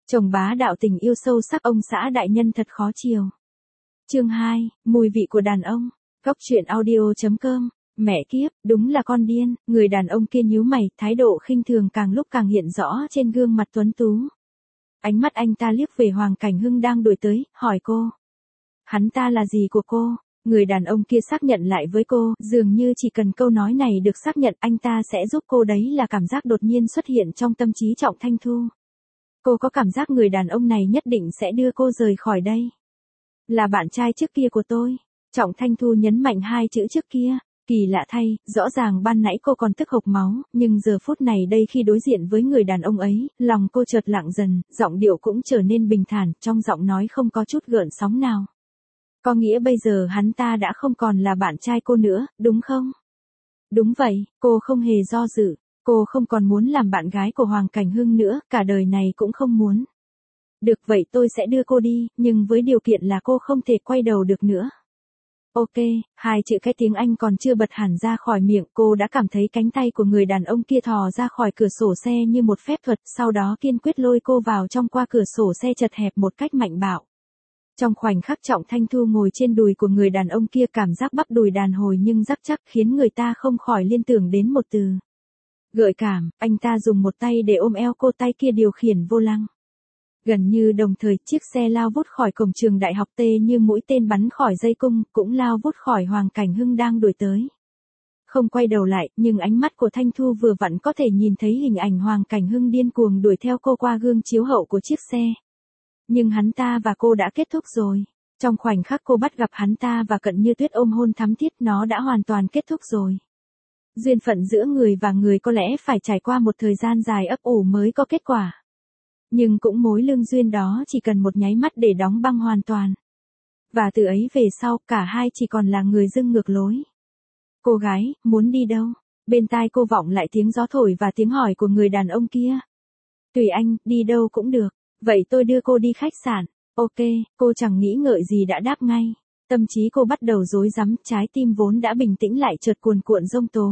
Chồng bá đạo tình yêu sâu sắc ông xã đại nhân thật khó chiều. Chương 2, mùi vị của đàn ông. Góc truyện audio.com. Mẹ kiếp, đúng là con điên, người đàn ông kia nhíu mày, thái độ khinh thường càng lúc càng hiện rõ trên gương mặt tuấn tú. Ánh mắt anh ta liếc về Hoàng Cảnh Hưng đang đuổi tới, hỏi cô. Hắn ta là gì của cô? Người đàn ông kia xác nhận lại với cô, dường như chỉ cần câu nói này được xác nhận anh ta sẽ giúp cô, đấy là cảm giác đột nhiên xuất hiện trong tâm trí Trọng Thanh Thu. Cô có cảm giác người đàn ông này nhất định sẽ đưa cô rời khỏi đây. Là bạn trai trước kia của tôi. Trọng Thanh Thu nhấn mạnh hai chữ trước kia. Kỳ lạ thay, rõ ràng ban nãy cô còn tức hộc máu, nhưng giờ phút này đây khi đối diện với người đàn ông ấy, lòng cô chợt lặng dần, giọng điệu cũng trở nên bình thản, trong giọng nói không có chút gợn sóng nào. Có nghĩa bây giờ hắn ta đã không còn là bạn trai cô nữa, đúng không? Đúng vậy, cô không hề do dự, cô không còn muốn làm bạn gái của Hoàng Cảnh Hưng nữa, cả đời này cũng không muốn. Được vậy tôi sẽ đưa cô đi, nhưng với điều kiện là cô không thể quay đầu được nữa. Ok, hai chữ cái tiếng Anh còn chưa bật hẳn ra khỏi miệng, cô đã cảm thấy cánh tay của người đàn ông kia thò ra khỏi cửa sổ xe như một phép thuật, sau đó kiên quyết lôi cô vào trong qua cửa sổ xe chật hẹp một cách mạnh bạo. Trong khoảnh khắc Trọng Thanh Thu ngồi trên đùi của người đàn ông kia, cảm giác bắp đùi đàn hồi nhưng rắn chắc khiến người ta không khỏi liên tưởng đến một từ. Gợi cảm. Anh ta dùng một tay để ôm eo cô, tay kia điều khiển vô lăng. Gần như đồng thời, chiếc xe lao vút khỏi cổng trường đại học T như mũi tên bắn khỏi dây cung, cũng lao vút khỏi Hoàng Cảnh Hưng đang đuổi tới. Không quay đầu lại, nhưng ánh mắt của Thanh Thu vừa vặn có thể nhìn thấy hình ảnh Hoàng Cảnh Hưng điên cuồng đuổi theo cô qua gương chiếu hậu của chiếc xe. Nhưng hắn ta và cô đã kết thúc rồi. Trong khoảnh khắc cô bắt gặp hắn ta và Cận Như Tuyết ôm hôn thắm thiết, nó đã hoàn toàn kết thúc rồi. Duyên phận giữa người và người có lẽ phải trải qua một thời gian dài ấp ủ mới có kết quả. Nhưng cũng mối lương duyên đó chỉ cần một nháy mắt để đóng băng hoàn toàn. Và từ ấy về sau, cả hai chỉ còn là người dưng ngược lối. Cô gái, muốn đi đâu? Bên tai cô vọng lại tiếng gió thổi và tiếng hỏi của người đàn ông kia. Tùy anh, đi đâu cũng được. Vậy tôi đưa cô đi khách sạn. Ok, cô chẳng nghĩ ngợi gì đã đáp ngay. Tâm trí cô bắt đầu rối rắm, trái tim vốn đã bình tĩnh lại chợt cuồn cuộn giông tố.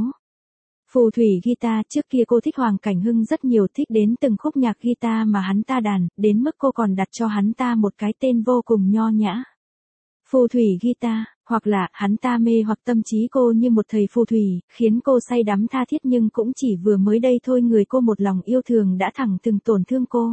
Phù thủy guitar, trước kia cô thích Hoàng Cảnh Hưng rất nhiều, thích đến từng khúc nhạc guitar mà hắn ta đàn, đến mức cô còn đặt cho hắn ta một cái tên vô cùng nho nhã. Phù thủy guitar, hoặc là hắn ta mê hoặc tâm trí cô như một thầy phù thủy, khiến cô say đắm tha thiết, nhưng cũng chỉ vừa mới đây thôi người cô một lòng yêu thương đã thẳng thừng tổn thương cô.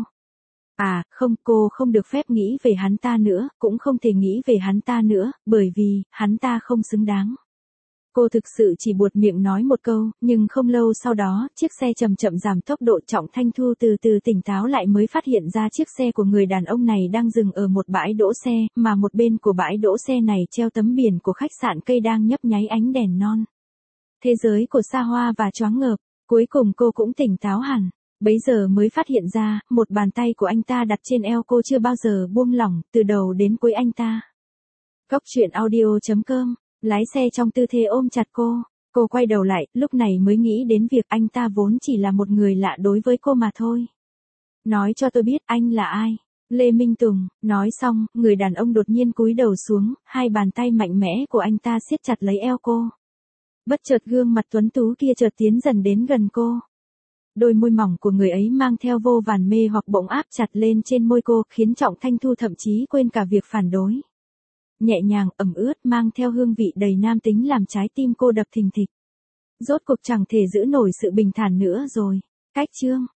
À, không, cô không được phép nghĩ về hắn ta nữa, cũng không thể nghĩ về hắn ta nữa, bởi vì, hắn ta không xứng đáng. Cô thực sự chỉ buột miệng nói một câu, nhưng không lâu sau đó, chiếc xe chậm chậm giảm tốc độ. Trọng Thanh Thu từ từ tỉnh táo lại mới phát hiện ra chiếc xe của người đàn ông này đang dừng ở một bãi đỗ xe, mà một bên của bãi đỗ xe này treo tấm biển của khách sạn cây đang nhấp nháy ánh đèn non. Thế giới của xa hoa và choáng ngợp, cuối cùng cô cũng tỉnh táo hẳn. Bấy giờ mới phát hiện ra, một bàn tay của anh ta đặt trên eo cô chưa bao giờ buông lỏng, từ đầu đến cuối anh ta. Góc truyện audio.com. Lái xe trong tư thế ôm chặt cô. Cô quay đầu lại, lúc này mới nghĩ đến việc anh ta vốn chỉ là một người lạ đối với cô mà thôi. Nói cho tôi biết anh là ai. Lê Minh Tùng. Nói xong, người đàn ông đột nhiên cúi đầu xuống, hai bàn tay mạnh mẽ của anh ta siết chặt lấy eo cô. Bất chợt gương mặt tuấn tú kia chợt tiến dần đến gần cô. Đôi môi mỏng của người ấy mang theo vô vàn mê hoặc bỗng áp chặt lên trên môi cô, khiến Trọng Thanh Thu thậm chí quên cả việc phản đối. Nhẹ nhàng, ẩm ướt, mang theo hương vị đầy nam tính làm trái tim cô đập thình thịch. Rốt cuộc chẳng thể giữ nổi sự bình thản nữa rồi. Cách chương.